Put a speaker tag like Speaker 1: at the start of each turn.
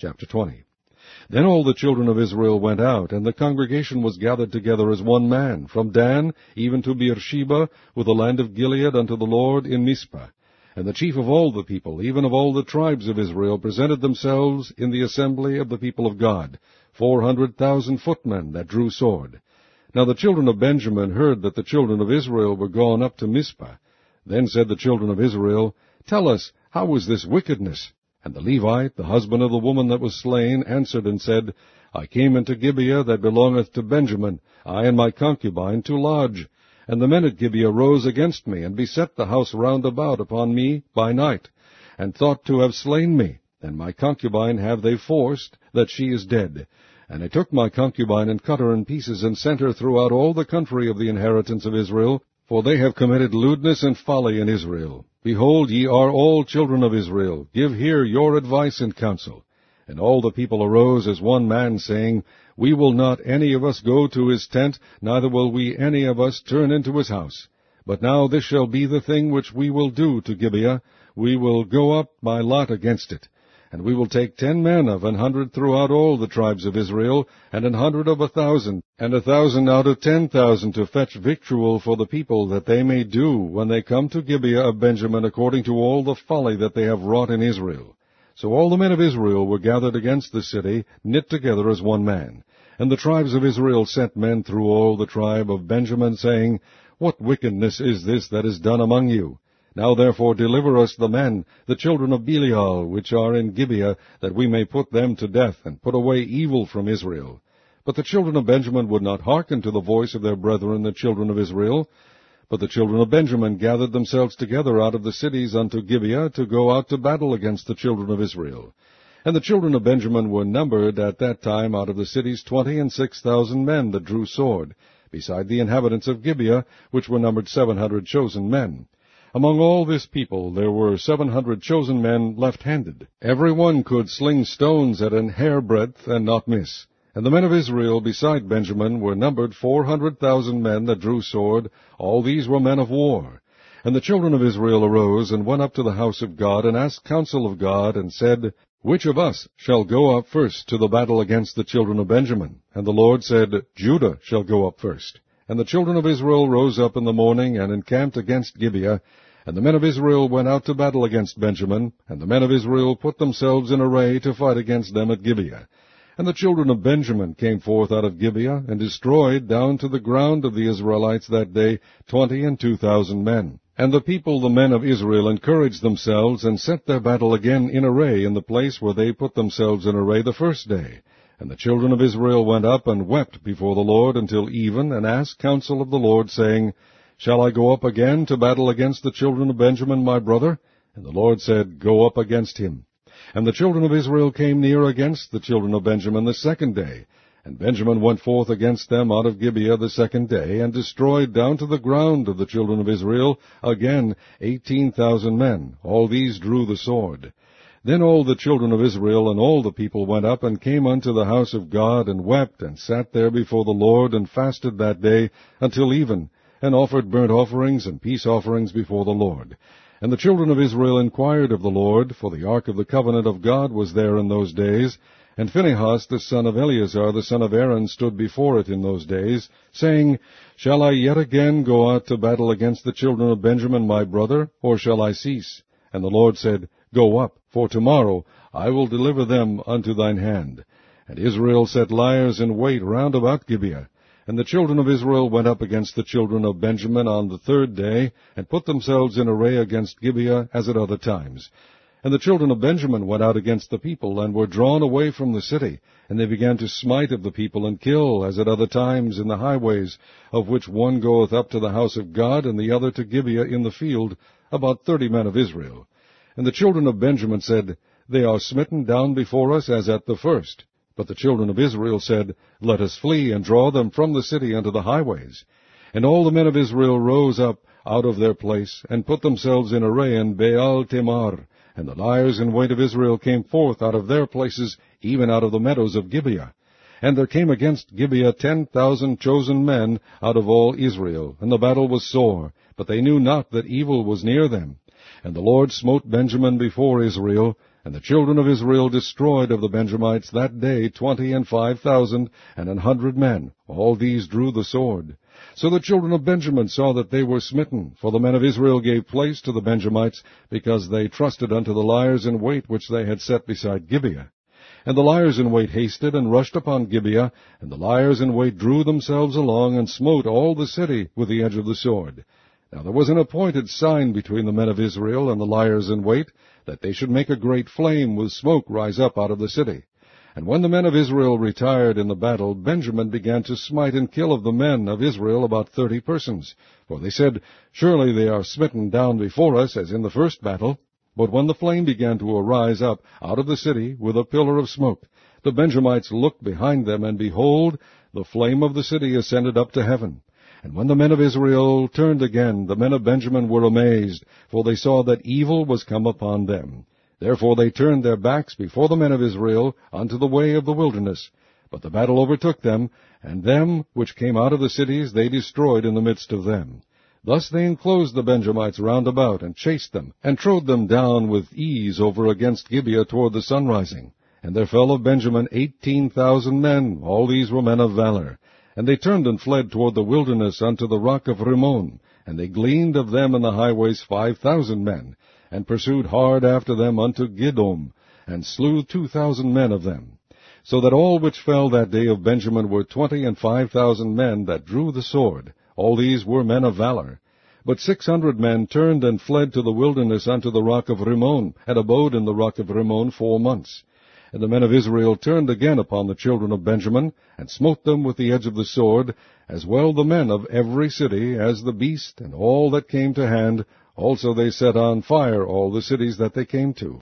Speaker 1: Chapter 20. Then all the children of Israel went out, and the congregation was gathered together as one man, from Dan even to Beersheba, with the land of Gilead, unto the Lord in Mizpah. And the chief of all the people, even of all the tribes of Israel, presented themselves in the assembly of the people of God, 400,000 footmen that drew sword. Now the children of Benjamin heard that the children of Israel were gone up to Mizpah. Then said the children of Israel, Tell us, how is this wickedness? And the Levite, the husband of the woman that was slain, answered and said, I came into Gibeah that belongeth to Benjamin, I and my concubine, to lodge. And the men at Gibeah rose against me, and beset the house round about upon me by night, and thought to have slain me. And my concubine have they forced, that she is dead. And I took my concubine, and cut her in pieces, and sent her throughout all the country of the inheritance of Israel, for they have committed lewdness and folly in Israel. Behold, ye are all children of Israel. Give here your advice and counsel. And all the people arose as one man, saying, We will not any of us go to his tent, neither will we any of us turn into his house. But now this shall be the thing which we will do to Gibeah. We will go up by lot against it. And we will take 10 men of 100 throughout all the tribes of Israel, and 100 of 1,000, and 1,000 out of 10,000 to fetch victual for the people, that they may do, when they come to Gibeah of Benjamin, according to all the folly that they have wrought in Israel. So all the men of Israel were gathered against the city, knit together as one man. And the tribes of Israel sent men through all the tribe of Benjamin, saying, What wickedness is this that is done among you? Now therefore deliver us the men, the children of Belial, which are in Gibeah, that we may put them to death, and put away evil from Israel. But the children of Benjamin would not hearken to the voice of their brethren, the children of Israel. But the children of Benjamin gathered themselves together out of the cities unto Gibeah, to go out to battle against the children of Israel. And the children of Benjamin were numbered at that time out of the cities 26,000 men that drew sword, beside the inhabitants of Gibeah, which were numbered 700 chosen men. Among all this people there were 700 chosen men left-handed. Every one could sling stones at an hairbreadth, and not miss. And the men of Israel beside Benjamin were numbered 400,000 men that drew sword. All these were men of war. And the children of Israel arose, and went up to the house of God, and asked counsel of God, and said, Which of us shall go up first to the battle against the children of Benjamin? And the Lord said, Judah shall go up first. And the children of Israel rose up in the morning, and encamped against Gibeah. And the men of Israel went out to battle against Benjamin, and the men of Israel put themselves in array to fight against them at Gibeah. And the children of Benjamin came forth out of Gibeah, and destroyed down to the ground of the Israelites that day 22,000 men. And the people, the men of Israel, encouraged themselves, and set their battle again in array in the place where they put themselves in array the first day. And the children of Israel went up and wept before the Lord until even, and asked counsel of the Lord, saying, Shall I go up again to battle against the children of Benjamin my brother? And the Lord said, Go up against him. And the children of Israel came near against the children of Benjamin the second day. And Benjamin went forth against them out of Gibeah the second day, and destroyed down to the ground of the children of Israel again 18,000 men. All these drew the sword. Then all the children of Israel and all the people went up, and came unto the house of God, and wept, and sat there before the Lord, and fasted that day until even, and offered burnt offerings and peace offerings before the Lord. And the children of Israel inquired of the Lord, for the ark of the covenant of God was there in those days. And Phinehas the son of Eleazar the son of Aaron stood before it in those days, saying, Shall I yet again go out to battle against the children of Benjamin my brother, or shall I cease? And the Lord said, Go up, for tomorrow I will deliver them unto thine hand. And Israel set liers in wait round about Gibeah. And the children of Israel went up against the children of Benjamin on the third day, and put themselves in array against Gibeah as at other times. And the children of Benjamin went out against the people, and were drawn away from the city. And they began to smite of the people, and kill, as at other times, in the highways, of which one goeth up to the house of God, and the other to Gibeah in the field, about 30 men of Israel. And the children of Benjamin said, They are smitten down before us as at the first. But the children of Israel said, Let us flee, and draw them from the city unto the highways. And all the men of Israel rose up out of their place, and put themselves in array in Baal Tamar. And the liers in wait of Israel came forth out of their places, even out of the meadows of Gibeah. And there came against Gibeah 10,000 chosen men out of all Israel. And the battle was sore, but they knew not that evil was near them. And the Lord smote Benjamin before Israel, And the children of Israel destroyed of the Benjamites that day 25,000 and 100 men. All these drew the sword. So the children of Benjamin saw that they were smitten, for the men of Israel gave place to the Benjamites, because they trusted unto the liers in wait which they had set beside Gibeah. And the liers in wait hasted and rushed upon Gibeah, and the liers in wait drew themselves along, and smote all the city with the edge of the sword. Now there was an appointed sign between the men of Israel and the liers in wait, that they should make a great flame with smoke rise up out of the city. And when the men of Israel retired in the battle, Benjamin began to smite and kill of the men of Israel about 30 persons. For they said, Surely they are smitten down before us, as in the first battle. But when the flame began to arise up out of the city with a pillar of smoke, the Benjamites looked behind them, and behold, the flame of the city ascended up to heaven. And when the men of Israel turned again, the men of Benjamin were amazed, for they saw that evil was come upon them. Therefore they turned their backs before the men of Israel unto the way of the wilderness. But the battle overtook them, and them which came out of the cities they destroyed in the midst of them. Thus they enclosed the Benjamites round about, and chased them, and trode them down with ease over against Gibeah toward the sunrising. And there fell of Benjamin 18,000 men, all these were men of valor. And they turned and fled toward the wilderness unto the rock of Rimmon, and they gleaned of them in the highways 5,000 men, and pursued hard after them unto Gidom, and slew 2,000 men of them. So that all which fell that day of Benjamin were 25,000 men that drew the sword. All these were men of valor. But 600 men turned and fled to the wilderness unto the rock of Rimmon, and abode in the rock of Rimmon 4 months. And the men of Israel turned again upon the children of Benjamin, and smote them with the edge of the sword, as well the men of every city as the beast, and all that came to hand. Also they set on fire all the cities that they came to.